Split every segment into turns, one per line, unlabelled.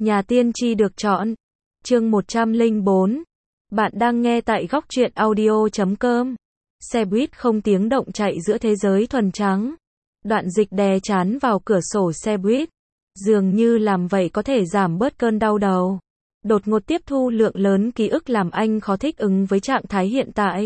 Nhà tiên tri được chọn. Chương 104. Bạn đang nghe tại góc truyện audio.com. Xe buýt không tiếng động chạy giữa thế giới thuần trắng. Đoạn Dịch đè trán vào cửa sổ xe buýt. Dường như làm vậy có thể giảm bớt cơn đau đầu. Đột ngột tiếp thu lượng lớn ký ức làm anh khó thích ứng với trạng thái hiện tại.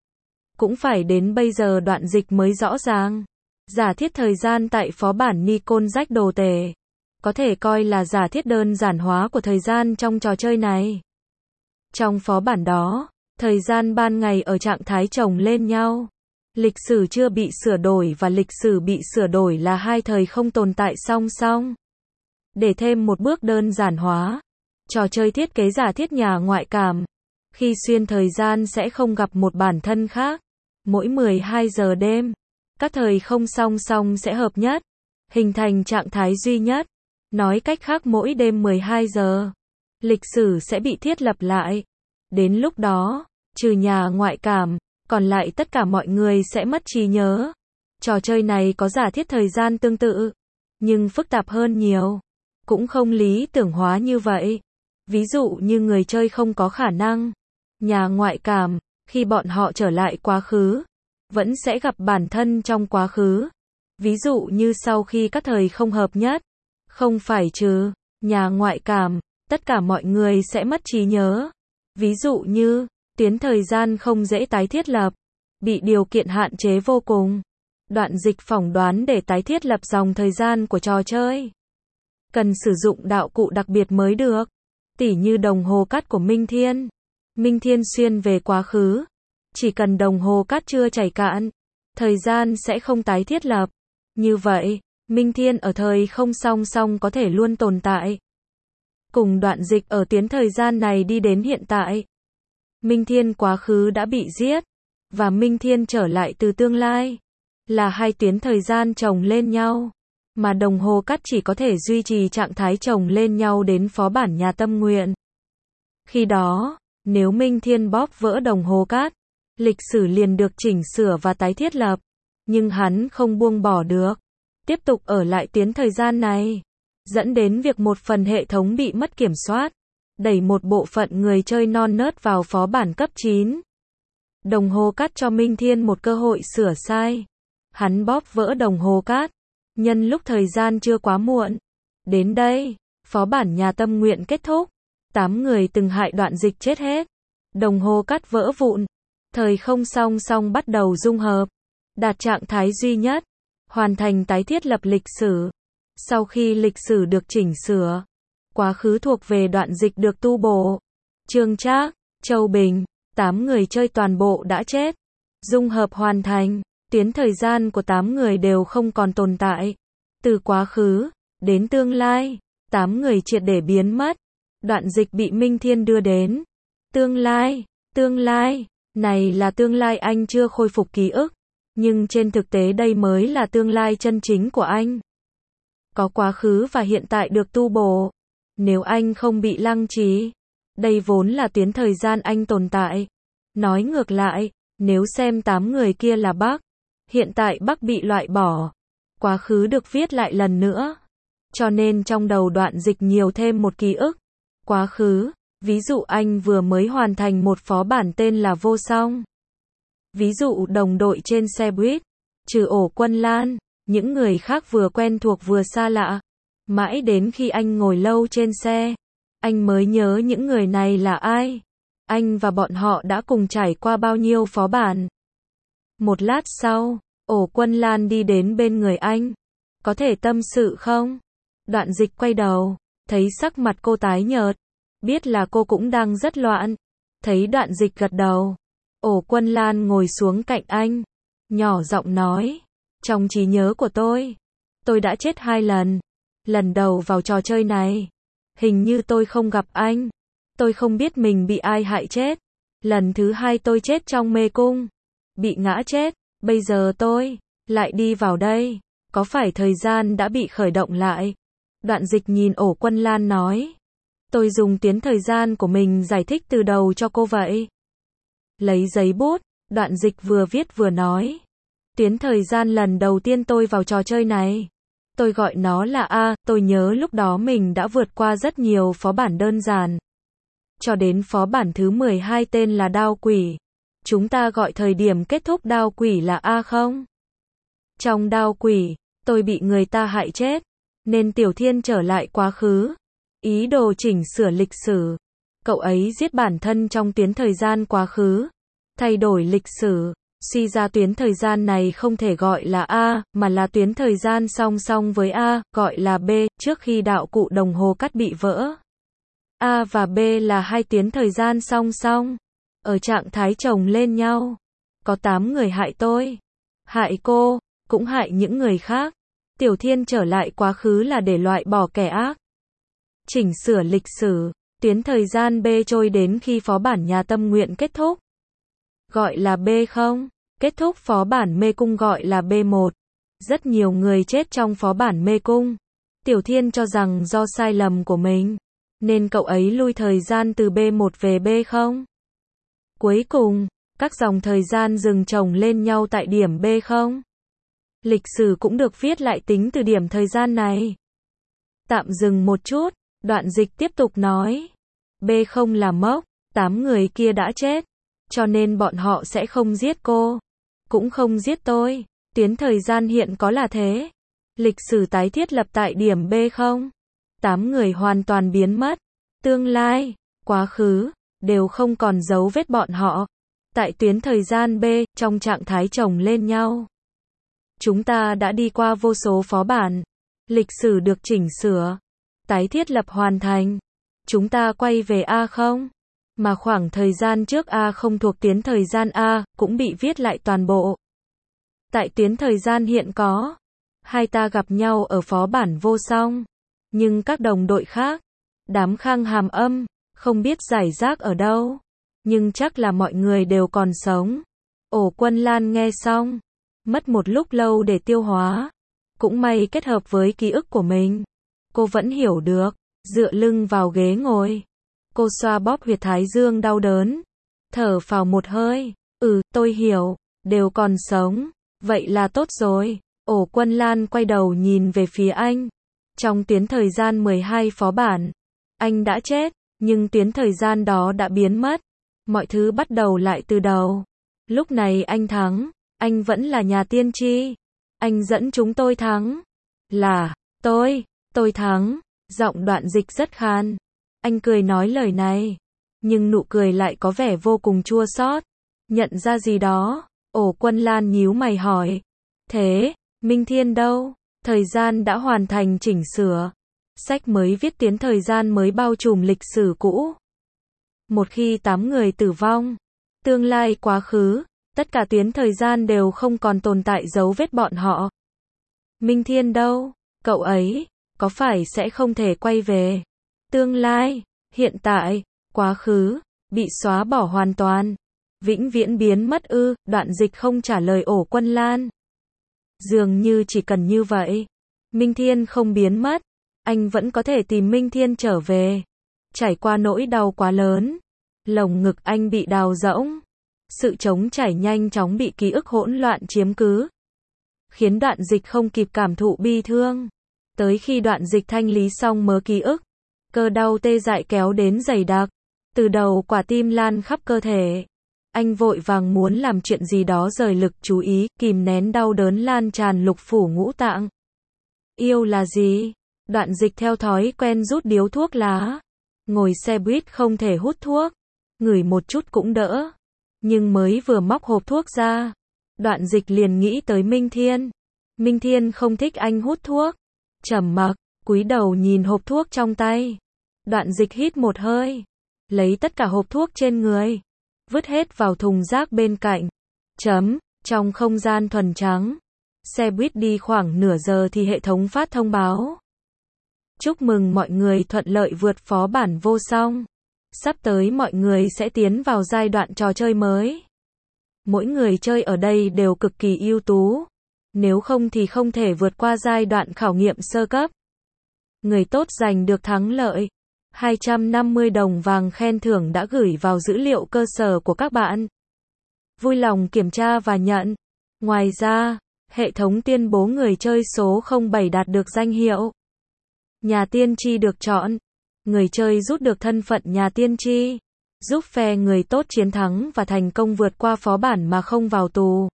Cũng phải đến bây giờ Đoạn Dịch mới rõ ràng. Giả thiết thời gian tại phó bản Nikon rách đồ tể. Có thể coi là giả thiết đơn giản hóa của thời gian trong trò chơi này. Trong phó bản đó, thời gian ban ngày ở trạng thái chồng lên nhau. Lịch sử chưa bị sửa đổi và lịch sử bị sửa đổi là hai thời không tồn tại song song. Để thêm một bước đơn giản hóa, trò chơi thiết kế giả thiết nhà ngoại cảm. Khi xuyên thời gian sẽ không gặp một bản thân khác. Mỗi 12 giờ đêm, các thời không song song sẽ hợp nhất, hình thành trạng thái duy nhất. Nói cách khác mỗi đêm 12 giờ, lịch sử sẽ bị thiết lập lại. Đến lúc đó, trừ nhà ngoại cảm, còn lại tất cả mọi người sẽ mất trí nhớ. Trò chơi này có giả thiết thời gian tương tự, nhưng phức tạp hơn nhiều. Cũng không lý tưởng hóa như vậy. Ví dụ như người chơi không có khả năng nhà ngoại cảm, khi bọn họ trở lại quá khứ, vẫn sẽ gặp bản thân trong quá khứ. Ví dụ như sau khi các thời không hợp nhất, không phải trừ nhà ngoại cảm, tất cả mọi người sẽ mất trí nhớ. Ví dụ như, tuyến thời gian không dễ tái thiết lập, bị điều kiện hạn chế vô cùng. Đoạn Dịch phỏng đoán để tái thiết lập dòng thời gian của trò chơi, cần sử dụng đạo cụ đặc biệt mới được. Tỉ như đồng hồ cát của Minh Thiên. Minh Thiên xuyên về quá khứ. Chỉ cần đồng hồ cát chưa chảy cạn, thời gian sẽ không tái thiết lập. Như vậy, Minh Thiên ở thời không song song có thể luôn tồn tại. Cùng Đoạn Dịch ở tuyến thời gian này đi đến hiện tại. Minh Thiên quá khứ đã bị giết, và Minh Thiên trở lại từ tương lai. Là hai tuyến thời gian chồng lên nhau. Mà đồng hồ cát chỉ có thể duy trì trạng thái chồng lên nhau đến phó bản nhà tâm nguyện. Khi đó, nếu Minh Thiên bóp vỡ đồng hồ cát, lịch sử liền được chỉnh sửa và tái thiết lập. Nhưng hắn không buông bỏ được. Tiếp tục ở lại tuyến thời gian này. Dẫn đến việc một phần hệ thống bị mất kiểm soát. Đẩy một bộ phận người chơi non nớt vào phó bản cấp 9. Đồng hồ cát cho Minh Thiên một cơ hội sửa sai. Hắn bóp vỡ đồng hồ cát. Nhân lúc thời gian chưa quá muộn. Đến đây, phó bản nhà tâm nguyện kết thúc. 8 người từng hại Đoạn Dịch chết hết. Đồng hồ cát vỡ vụn. Thời không song song bắt đầu dung hợp. Đạt trạng thái duy nhất. Hoàn thành tái thiết lập lịch sử. Sau khi lịch sử được chỉnh sửa, quá khứ thuộc về Đoạn Dịch được tu bổ. Trương Trác, Châu Bình, 8 người chơi toàn bộ đã chết. Dung hợp hoàn thành. Tuyến thời gian của 8 người đều không còn tồn tại. Từ quá khứ đến tương lai, 8 người triệt để biến mất. Đoạn Dịch bị Minh Thiên đưa đến tương lai, này là tương lai anh chưa khôi phục ký ức, nhưng trên thực tế đây mới là tương lai chân chính của anh. Có quá khứ và hiện tại được tu bổ. Nếu anh không bị lăng trì, đây vốn là tuyến thời gian anh tồn tại. Nói ngược lại, nếu xem 8 người kia là Bắc, hiện tại Bắc bị loại bỏ, quá khứ được viết lại lần nữa. Cho nên trong đầu Đoạn Dịch nhiều thêm một ký ức. Quá khứ, ví dụ anh vừa mới hoàn thành một phó bản tên là Vô Song. Ví dụ đồng đội trên xe buýt, trừ Ổ Quân Lan, những người khác vừa quen thuộc vừa xa lạ. Mãi đến khi anh ngồi lâu trên xe, anh mới nhớ những người này là ai. Anh và bọn họ đã cùng trải qua bao nhiêu phó bản. Một lát sau, Ổ Quân Lan đi đến bên người anh. Có thể tâm sự không? Đoạn Dịch quay đầu, thấy sắc mặt cô tái nhợt. Biết là cô cũng đang rất loạn. Thấy Đoạn Dịch gật đầu. Ổ Quân Lan ngồi xuống cạnh anh. Nhỏ giọng nói. Trong trí nhớ của tôi đã chết 2 lần. Lần đầu vào trò chơi này, hình như tôi không gặp anh. Tôi không biết mình bị ai hại chết. Lần thứ 2 tôi chết trong mê cung. Bị ngã chết. Bây giờ tôi lại đi vào đây. Có phải thời gian đã bị khởi động lại? Đoạn Dịch nhìn Ổ Quân Lan nói. Tôi dùng tuyến thời gian của mình giải thích từ đầu cho cô vậy. Lấy giấy bút, Đoạn Dịch vừa viết vừa nói. Tuyến thời gian lần đầu tiên tôi vào trò chơi này, Tôi gọi nó là A, tôi nhớ lúc đó mình đã vượt qua rất nhiều phó bản đơn giản. Cho đến phó bản thứ 12 tên là Đao Quỷ. Chúng ta gọi thời điểm kết thúc Đao Quỷ là A không? Trong Đao Quỷ, tôi bị người ta hại chết, nên Tiểu Thiên trở lại quá khứ, ý đồ chỉnh sửa lịch sử. Cậu ấy giết bản thân trong tuyến thời gian quá khứ, thay đổi lịch sử. Suy ra tuyến thời gian này không thể gọi là A, mà là tuyến thời gian song song với A, gọi là B, trước khi đạo cụ đồng hồ cắt bị vỡ. A và B là hai tuyến thời gian song song, ở trạng thái chồng lên nhau. Có 8 người hại tôi, hại cô, cũng hại những người khác. Tiểu Thiên trở lại quá khứ là để loại bỏ kẻ ác, chỉnh sửa lịch sử. Tuyến thời gian B trôi đến khi phó bản nhà tâm nguyện kết thúc, gọi là B không. Kết thúc phó bản mê cung gọi là B1. Rất nhiều người chết trong phó bản mê cung. Tiểu Thiên cho rằng do sai lầm của mình, nên cậu ấy lui thời gian từ B1 về B0. Cuối cùng, các dòng thời gian dừng chồng lên nhau tại điểm B0. Lịch sử cũng được viết lại tính từ điểm thời gian này. Tạm dừng một chút, đoạn dịch tiếp tục nói. B0 là mốc, 8 người kia đã chết, cho nên bọn họ sẽ không giết cô, cũng không giết tôi. Tuyến thời gian hiện có là thế. Lịch sử tái thiết lập tại điểm B0. 8 người hoàn toàn biến mất. Tương lai, quá khứ, đều không còn dấu vết bọn họ. Tại tuyến thời gian B, trong trạng thái chồng lên nhau. Chúng ta đã đi qua vô số phó bản. Lịch sử được chỉnh sửa. Tái thiết lập hoàn thành. Chúng ta quay về A không? Mà khoảng thời gian trước A không thuộc tuyến thời gian A, cũng bị viết lại toàn bộ. Tại tuyến thời gian hiện có, hai ta gặp nhau ở phó bản vô song. Nhưng các đồng đội khác, đám Khang Hàm Âm, không biết giải rác ở đâu. Nhưng chắc là mọi người đều còn sống. Ổ Quân Lan nghe xong, mất một lúc lâu để tiêu hóa. Cũng may kết hợp với ký ức của mình, cô vẫn hiểu được. Dựa lưng vào ghế ngồi, cô xoa bóp huyệt thái dương đau đớn, thở phào một hơi. Tôi hiểu, đều còn sống, vậy là tốt rồi. Ổ Quân Lan quay đầu nhìn về phía anh. Trong tuyến thời gian 12 phó bản, anh đã chết, nhưng tuyến thời gian đó đã biến mất. Mọi thứ bắt đầu lại từ đầu. Lúc này anh thắng, anh vẫn là nhà tiên tri. Anh dẫn chúng tôi thắng. Là, tôi thắng. Giọng đoạn dịch rất khan. Anh cười nói lời này, nhưng nụ cười lại có vẻ vô cùng chua xót. Nhận ra gì đó, Ổ Quân Lan nhíu mày hỏi. Thế, Minh Thiên đâu? Thời gian đã hoàn thành chỉnh sửa. Sách mới viết tiến thời gian mới bao trùm lịch sử cũ. Một khi 8 người tử vong, tương lai quá khứ, tất cả tuyến thời gian đều không còn tồn tại dấu vết bọn họ. Minh Thiên đâu? Cậu ấy, có phải sẽ không thể quay về? Tương lai, hiện tại, quá khứ, bị xóa bỏ hoàn toàn. Vĩnh viễn biến mất ư? Đoạn dịch không trả lời Ổ Quân Lan. Dường như chỉ cần như vậy, Minh Thiên không biến mất, anh vẫn có thể tìm Minh Thiên trở về. Trải qua nỗi đau quá lớn, lồng ngực anh bị đào rỗng. Sự trống trải nhanh chóng bị ký ức hỗn loạn chiếm cứ, khiến đoạn dịch không kịp cảm thụ bi thương. Tới khi đoạn dịch thanh lý xong mớ ký ức, cơn đau tê dại kéo đến dày đặc, từ đầu quả tim lan khắp cơ thể. Anh vội vàng muốn làm chuyện gì đó rời lực chú ý, kìm nén đau đớn lan tràn lục phủ ngũ tạng. Yêu là gì? Đoạn dịch theo thói quen rút điếu thuốc lá. Ngồi xe buýt không thể hút thuốc, ngửi một chút cũng đỡ. Nhưng mới vừa móc hộp thuốc ra, đoạn dịch liền nghĩ tới Minh Thiên. Minh Thiên không thích anh hút thuốc. Trầm mặc, cúi đầu nhìn hộp thuốc trong tay. Đoạn dịch hít một hơi, lấy tất cả hộp thuốc trên người, vứt hết vào thùng rác bên cạnh. Trong không gian thuần trắng, xe buýt đi khoảng nửa giờ thì hệ thống phát thông báo. Chúc mừng mọi người thuận lợi vượt phó bản vô song. Sắp tới mọi người sẽ tiến vào giai đoạn trò chơi mới. Mỗi người chơi ở đây đều cực kỳ ưu tú. Nếu không thì không thể vượt qua giai đoạn khảo nghiệm sơ cấp. Người tốt giành được thắng lợi. 250 đồng vàng khen thưởng đã gửi vào dữ liệu cơ sở của các bạn. Vui lòng kiểm tra và nhận. Ngoài ra, Hệ thống tuyên bố người chơi số 07 đạt được danh hiệu nhà tiên tri được chọn. Người chơi rút được thân phận nhà tiên tri, giúp phe người tốt chiến thắng và thành công vượt qua phó bản mà không vào tù.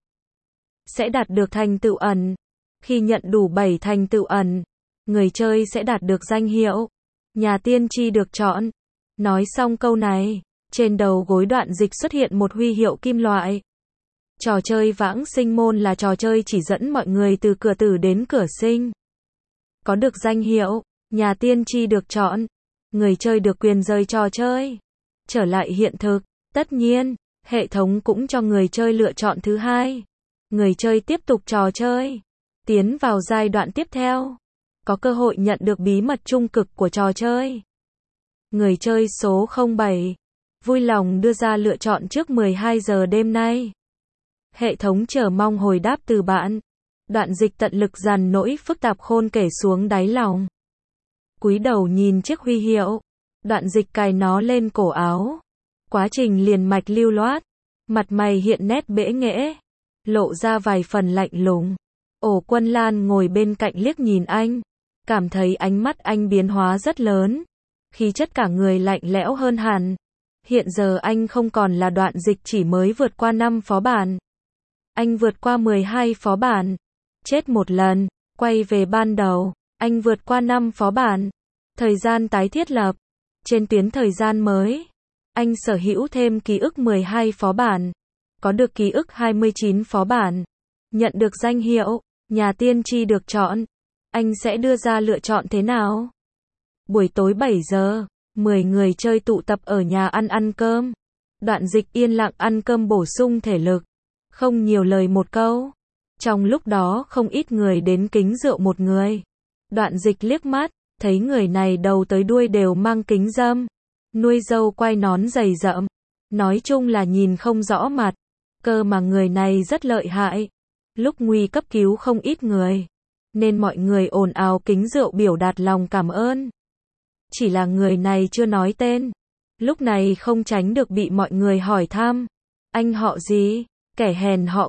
Sẽ đạt được thành tựu ẩn. Khi nhận đủ 7 thành tựu ẩn, người chơi sẽ đạt được danh hiệu nhà tiên tri được chọn. Nói xong câu này, trên đầu gối Đoạn Dịch xuất hiện một huy hiệu kim loại. Trò chơi Vãng Sinh Môn là trò chơi chỉ dẫn mọi người từ cửa tử đến cửa sinh. Có được danh hiệu nhà tiên tri được chọn, người chơi được quyền rời trò chơi, trở lại hiện thực. Tất nhiên, hệ thống cũng cho người chơi lựa chọn thứ hai. Người chơi tiếp tục trò chơi, tiến vào giai đoạn tiếp theo, có cơ hội nhận được bí mật trung cực của trò chơi. Người chơi số 07 vui lòng đưa ra lựa chọn trước 12 giờ đêm nay. Hệ thống chờ mong hồi đáp từ bạn. Đoạn Dịch tận lực dàn nỗi phức tạp khôn kể xuống đáy lòng. Cúi đầu nhìn chiếc huy hiệu, Đoạn Dịch cài nó lên cổ áo. Quá trình liền mạch lưu loát, mặt mày hiện nét bẽ nghễ, lộ ra vài phần lạnh lùng. Ổ Quân Lan ngồi bên cạnh liếc nhìn anh, cảm thấy ánh mắt anh biến hóa rất lớn, khí chất cả người lạnh lẽo hơn hẳn. Hiện giờ anh không còn là Đoạn Dịch chỉ mới vượt qua 5 phó bản. Anh vượt qua 12 phó bản, chết một lần, quay về ban đầu, anh vượt qua 5 phó bản. Thời gian tái thiết lập, trên tuyến thời gian mới, anh sở hữu thêm ký ức 12 phó bản, có được ký ức 29 phó bản, nhận được danh hiệu nhà tiên tri được chọn. Anh sẽ đưa ra lựa chọn thế nào? Buổi tối 7 giờ, 10 người chơi tụ tập ở nhà ăn cơm. Đoạn Dịch yên lặng ăn cơm bổ sung thể lực, không nhiều lời một câu. Trong lúc đó không ít người đến kính rượu một người. Đoạn Dịch liếc mắt, thấy người này đầu tới đuôi đều mang kính râm, nuôi râu quai nón dày rậm, nói chung là nhìn không rõ mặt. Cơ mà người này rất lợi hại, lúc nguy cấp cứu không ít người, nên mọi người ồn ào kính rượu biểu đạt lòng cảm ơn. Chỉ là người này chưa nói tên, lúc này không tránh được bị mọi người hỏi thăm. Anh họ gì? Kẻ hèn họ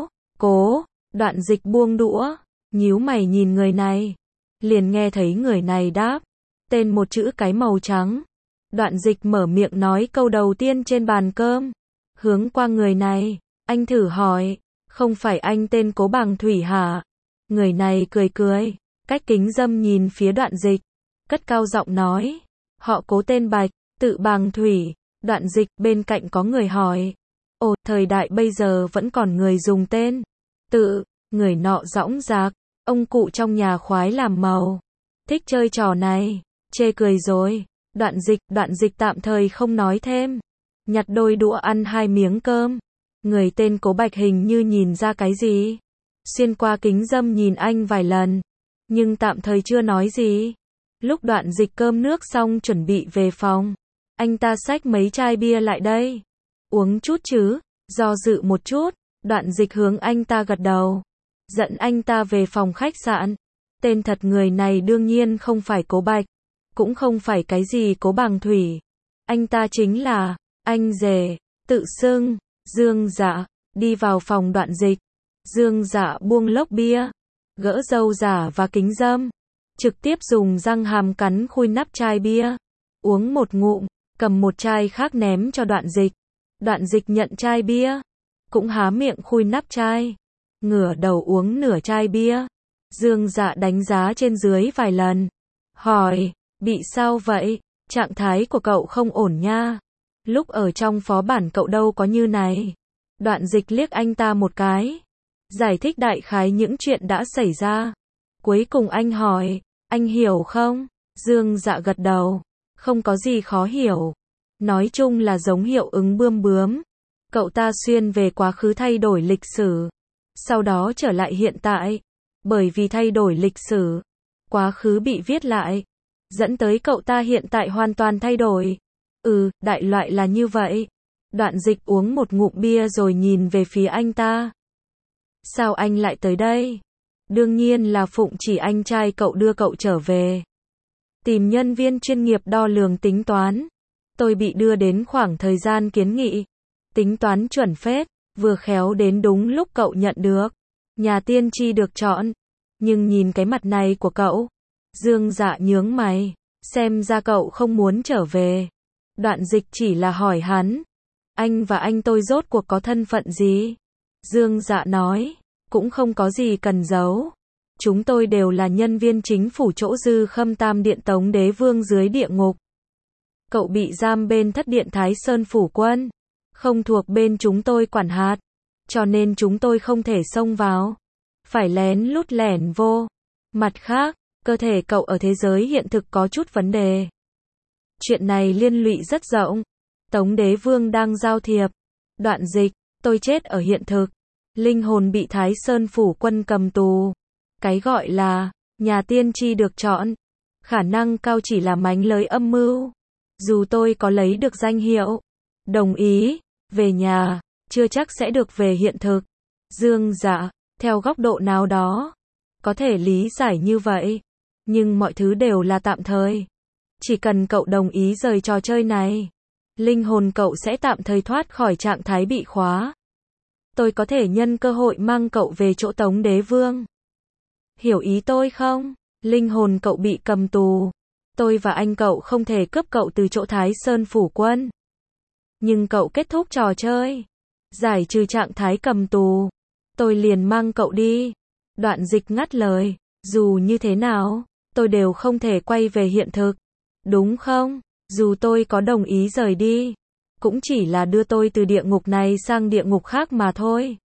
Cố. Đoạn Dịch buông đũa, nhíu mày nhìn người này, liền nghe thấy người này đáp tên một chữ cái màu trắng. Đoạn Dịch mở miệng nói câu đầu tiên trên bàn cơm, hướng qua người này, anh thử hỏi, không phải anh tên Cố Bằng Thủy hả? Người này cười, cách kính râm nhìn phía Đoạn Dịch, cất cao giọng nói, họ Cố tên Bạch, tự Bằng Thủy. Đoạn Dịch bên cạnh có người hỏi, ồ, thời đại bây giờ vẫn còn người dùng tên tự. Người nọ dõng dạc, ông cụ trong nhà khoái làm màu, thích chơi trò này, chê cười rồi. Đoạn Dịch tạm thời không nói thêm, nhặt đôi đũa ăn 2 miếng cơm. Người tên Cố Bạch hình như nhìn ra cái gì, xuyên qua kính râm nhìn anh vài lần, nhưng tạm thời chưa nói gì. Lúc Đoạn Dịch cơm nước xong chuẩn bị về phòng, anh ta xách mấy chai bia lại đây. Uống chút chứ? Do dự một chút, Đoạn Dịch hướng anh ta gật đầu, dẫn anh ta về phòng khách sạn. Tên thật người này đương nhiên không phải Cố Bạch, cũng không phải cái gì Cố Bằng Thủy. Anh ta chính là anh rể, tự xưng Dương Dạ. Đi vào phòng Đoạn Dịch, Dương Dạ buông lốc bia, gỡ râu giả và kính râm, trực tiếp dùng răng hàm cắn khui nắp chai bia, uống một ngụm, cầm một chai khác ném cho Đoạn Dịch. Đoạn Dịch nhận chai bia, cũng há miệng khui nắp chai, ngửa đầu uống nửa chai bia. Dương Dạ đánh giá trên dưới vài lần, hỏi, bị sao vậy? Trạng thái của cậu không ổn nha. Lúc ở trong phó bản cậu đâu có như này. Đoạn Dịch liếc anh ta một cái, giải thích đại khái những chuyện đã xảy ra. Cuối cùng anh hỏi, anh hiểu không? Dương Dạ gật đầu, không có gì khó hiểu. Nói chung là giống hiệu ứng bươm bướm. Cậu ta xuyên về quá khứ thay đổi lịch sử, sau đó trở lại hiện tại. Bởi vì thay đổi lịch sử, quá khứ bị viết lại, dẫn tới cậu ta hiện tại hoàn toàn thay đổi. Đại loại là như vậy. Đoạn Dịch uống một ngụm bia rồi nhìn về phía anh ta. Sao anh lại tới đây? Đương nhiên là phụng chỉ anh trai cậu đưa cậu trở về. Tìm nhân viên chuyên nghiệp đo lường tính toán. Tôi bị đưa đến khoảng thời gian kiến nghị. Tính toán chuẩn phết, vừa khéo đến đúng lúc cậu nhận được. Nhà tiên tri được chọn. Nhưng nhìn cái mặt này của cậu. Dương Dạ nhướng mày. Xem ra cậu không muốn trở về. Đoạn Dịch chỉ là hỏi hắn. Anh và anh tôi rốt cuộc có thân phận gì? Dương Dạ nói. Cũng không có gì cần giấu. Chúng tôi đều là nhân viên chính phủ chỗ Dư Khâm Tam Điện Tống Đế Vương dưới địa ngục. Cậu bị giam bên Thất Điện Thái Sơn Phủ Quân. Không thuộc bên chúng tôi quản hạt. Cho nên chúng tôi không thể xông vào. Phải lén lút lẻn vô. Mặt khác, cơ thể cậu ở thế giới hiện thực có chút vấn đề. Chuyện này liên lụy rất rộng. Tống Đế Vương đang giao thiệp. Đoạn Dịch, tôi chết ở hiện thực. Linh hồn bị Thái Sơn Phủ Quân cầm tù. Cái gọi là nhà tiên tri được chọn. Khả năng cao chỉ là mánh lới âm mưu. Dù tôi có lấy được danh hiệu đồng ý về nhà, chưa chắc sẽ được về hiện thực. Dương Dạ, theo góc độ nào đó, có thể lý giải như vậy. Nhưng mọi thứ đều là tạm thời. Chỉ cần cậu đồng ý rời trò chơi này, linh hồn cậu sẽ tạm thời thoát khỏi trạng thái bị khóa. Tôi có thể nhân cơ hội mang cậu về chỗ Tống Đế Vương. Hiểu ý tôi không? Linh hồn cậu bị cầm tù. Tôi và anh cậu không thể cướp cậu từ chỗ Thái Sơn Phủ Quân. Nhưng cậu kết thúc trò chơi, giải trừ trạng thái cầm tù, tôi liền mang cậu đi. Đoạn Dịch ngắt lời. Dù như thế nào, tôi đều không thể quay về hiện thực. Đúng không? Dù tôi có đồng ý rời đi, cũng chỉ là đưa tôi từ địa ngục này sang địa ngục khác mà thôi.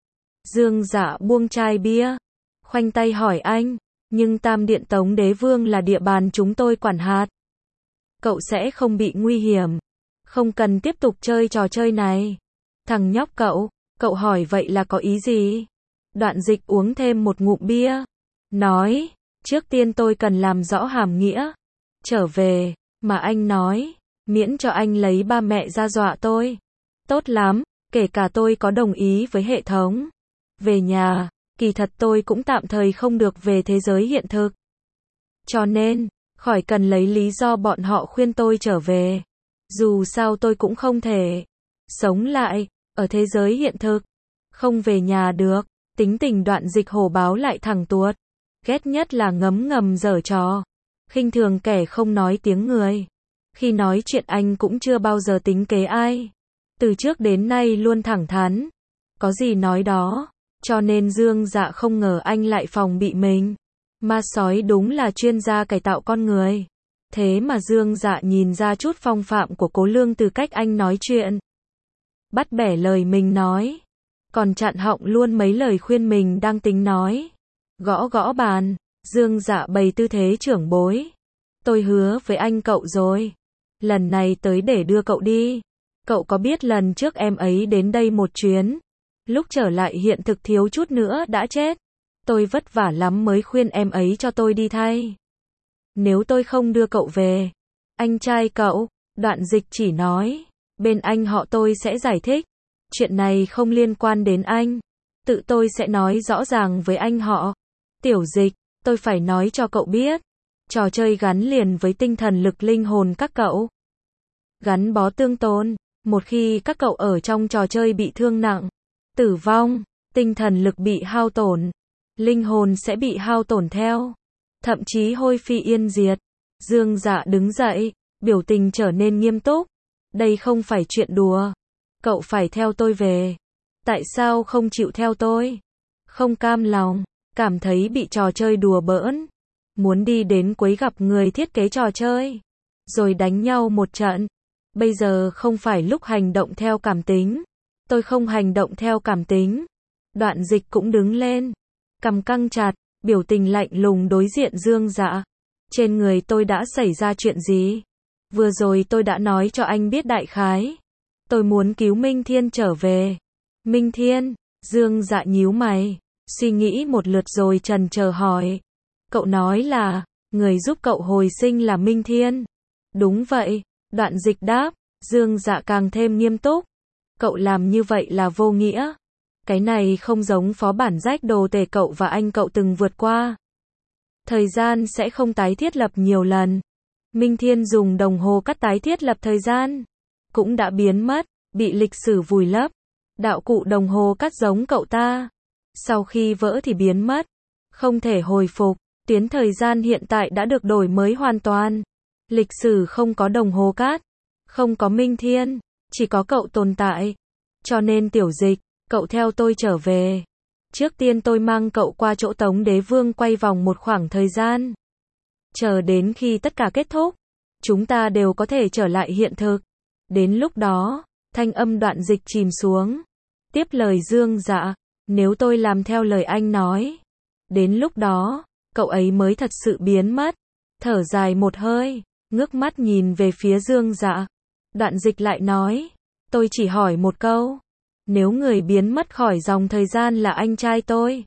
Dương Dạ buông chai bia, khoanh tay hỏi anh. Nhưng Tam Điện Tống Đế Vương là địa bàn chúng tôi quản hạt. Cậu sẽ không bị nguy hiểm. Không cần tiếp tục chơi trò chơi này. Thằng nhóc cậu hỏi vậy là có ý gì? Đoạn Dịch uống thêm một ngụm bia. Nói, trước tiên tôi cần làm rõ hàm nghĩa. Trở về, mà anh nói, miễn cho anh lấy ba mẹ ra dọa tôi. Tốt lắm, kể cả tôi có đồng ý với hệ thống. Về nhà. Kỳ thật tôi cũng tạm thời không được về thế giới hiện thực. Cho nên, khỏi cần lấy lý do bọn họ khuyên tôi trở về. Dù sao tôi cũng không thể sống lại ở thế giới hiện thực. Không về nhà được. Tính tình Đoạn Dịch hổ báo lại thẳng tuột. Ghét nhất là ngấm ngầm giở trò. Khinh thường kẻ không nói tiếng người. Khi nói chuyện anh cũng chưa bao giờ tính kế ai. Từ trước đến nay luôn thẳng thắn. Có gì nói đó. Cho nên Dương Dạ không ngờ anh lại phòng bị mình. Ma sói đúng là chuyên gia cải tạo con người. Thế mà Dương Dạ nhìn ra chút phong phạm của Cố Lương từ cách anh nói chuyện. Bắt bẻ lời mình nói. Còn chặn họng luôn mấy lời khuyên mình đang tính nói. Gõ gõ bàn. Dương Dạ bày tư thế trưởng bối. Tôi hứa với anh cậu rồi. Lần này tới để đưa cậu đi. Cậu có biết lần trước em ấy đến đây một chuyến. Lúc trở lại hiện thực thiếu chút nữa đã chết. Tôi vất vả lắm mới khuyên em ấy cho tôi đi thay. Nếu tôi không đưa cậu về, anh trai cậu, Đoạn Dịch chỉ nói, bên anh họ tôi sẽ giải thích. Chuyện này không liên quan đến anh. Tự tôi sẽ nói rõ ràng với anh họ. Tiểu Dịch, tôi phải nói cho cậu biết. Trò chơi gắn liền với tinh thần lực linh hồn các cậu. Gắn bó tương tôn. Một khi các cậu ở trong trò chơi bị thương nặng, tử vong, tinh thần lực bị hao tổn, linh hồn sẽ bị hao tổn theo, thậm chí hôi phi yên diệt. Dương Dạ đứng dậy, biểu tình trở nên nghiêm túc. Đây không phải chuyện đùa. Cậu phải theo tôi về. Tại sao không chịu theo tôi? Không cam lòng, cảm thấy bị trò chơi đùa bỡn. Muốn đi đến cuối gặp người thiết kế trò chơi, rồi đánh nhau một trận. Bây giờ không phải lúc hành động theo cảm tính. Tôi không hành động theo cảm tính. Đoạn Dịch cũng đứng lên, cằm căng chặt, biểu tình lạnh lùng đối diện Dương Dạ. Trên người tôi đã xảy ra chuyện gì? Vừa rồi tôi đã nói cho anh biết đại khái. Tôi muốn cứu Minh Thiên trở về. Minh Thiên? Dương Dạ nhíu mày, suy nghĩ một lượt rồi chần chờ hỏi. Cậu nói là, người giúp cậu hồi sinh là Minh Thiên. Đúng vậy, Đoạn Dịch đáp. Dương Dạ càng thêm nghiêm túc. Cậu làm như vậy là vô nghĩa. Cái này không giống phó bản rách đồ tể cậu và anh cậu từng vượt qua. Thời gian sẽ không tái thiết lập nhiều lần. Minh Thiên dùng đồng hồ cắt tái thiết lập thời gian. Cũng đã biến mất, bị lịch sử vùi lấp. Đạo cụ đồng hồ cắt giống cậu ta. Sau khi vỡ thì biến mất. Không thể hồi phục. Tuyến thời gian hiện tại đã được đổi mới hoàn toàn. Lịch sử không có đồng hồ cát. Không có Minh Thiên. Chỉ có cậu tồn tại. Cho nên Tiểu Dịch, cậu theo tôi trở về. Trước tiên tôi mang cậu qua chỗ Tống Đế Vương quay vòng một khoảng thời gian. Chờ đến khi tất cả kết thúc, chúng ta đều có thể trở lại hiện thực. Đến lúc đó, thanh âm Đoạn Dịch chìm xuống. Tiếp lời Dương Dạ, nếu tôi làm theo lời anh nói, đến lúc đó, cậu ấy mới thật sự biến mất. Thở dài một hơi, ngước mắt nhìn về phía Dương Dạ. Đoạn Dịch lại nói, tôi chỉ hỏi một câu. Nếu người biến mất khỏi dòng thời gian là anh trai tôi,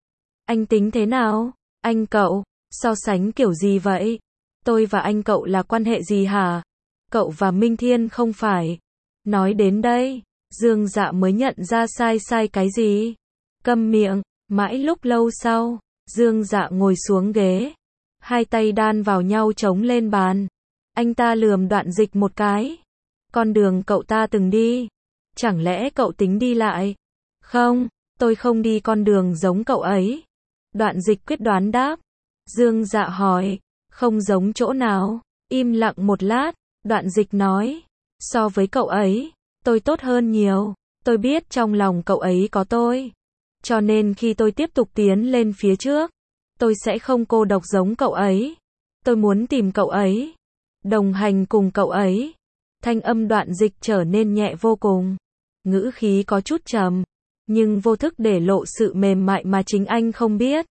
anh tính thế nào? Anh cậu, so sánh kiểu gì vậy? Tôi và anh cậu là quan hệ gì hả? Cậu và Minh Thiên không phải. Nói đến đây, Dương Dạ mới nhận ra sai cái gì. Câm miệng, mãi lúc lâu sau, Dương Dạ ngồi xuống ghế. Hai tay đan vào nhau chống lên bàn. Anh ta lườm Đoạn Dịch một cái. Con đường cậu ta từng đi, chẳng lẽ cậu tính đi lại? Không, tôi không đi con đường giống cậu ấy. Đoạn Dịch quyết đoán đáp. Dương Dạ hỏi, không giống chỗ nào? Im lặng một lát, Đoạn Dịch nói, so với cậu ấy, tôi tốt hơn nhiều. Tôi biết trong lòng cậu ấy có tôi. Cho nên khi tôi tiếp tục tiến lên phía trước, tôi sẽ không cô độc giống cậu ấy. Tôi muốn tìm cậu ấy, đồng hành cùng cậu ấy. Thanh âm Đoạn Dịch trở nên nhẹ vô cùng. Ngữ khí có chút trầm, nhưng vô thức để lộ sự mềm mại mà chính anh không biết.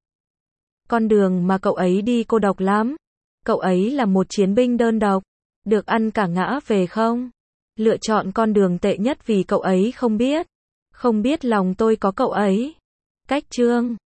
Con đường mà cậu ấy đi cô độc lắm. Cậu ấy là một chiến binh đơn độc, được ăn cả ngã về không? Lựa chọn con đường tệ nhất vì cậu ấy không biết. Không biết lòng tôi có cậu ấy. Cách chương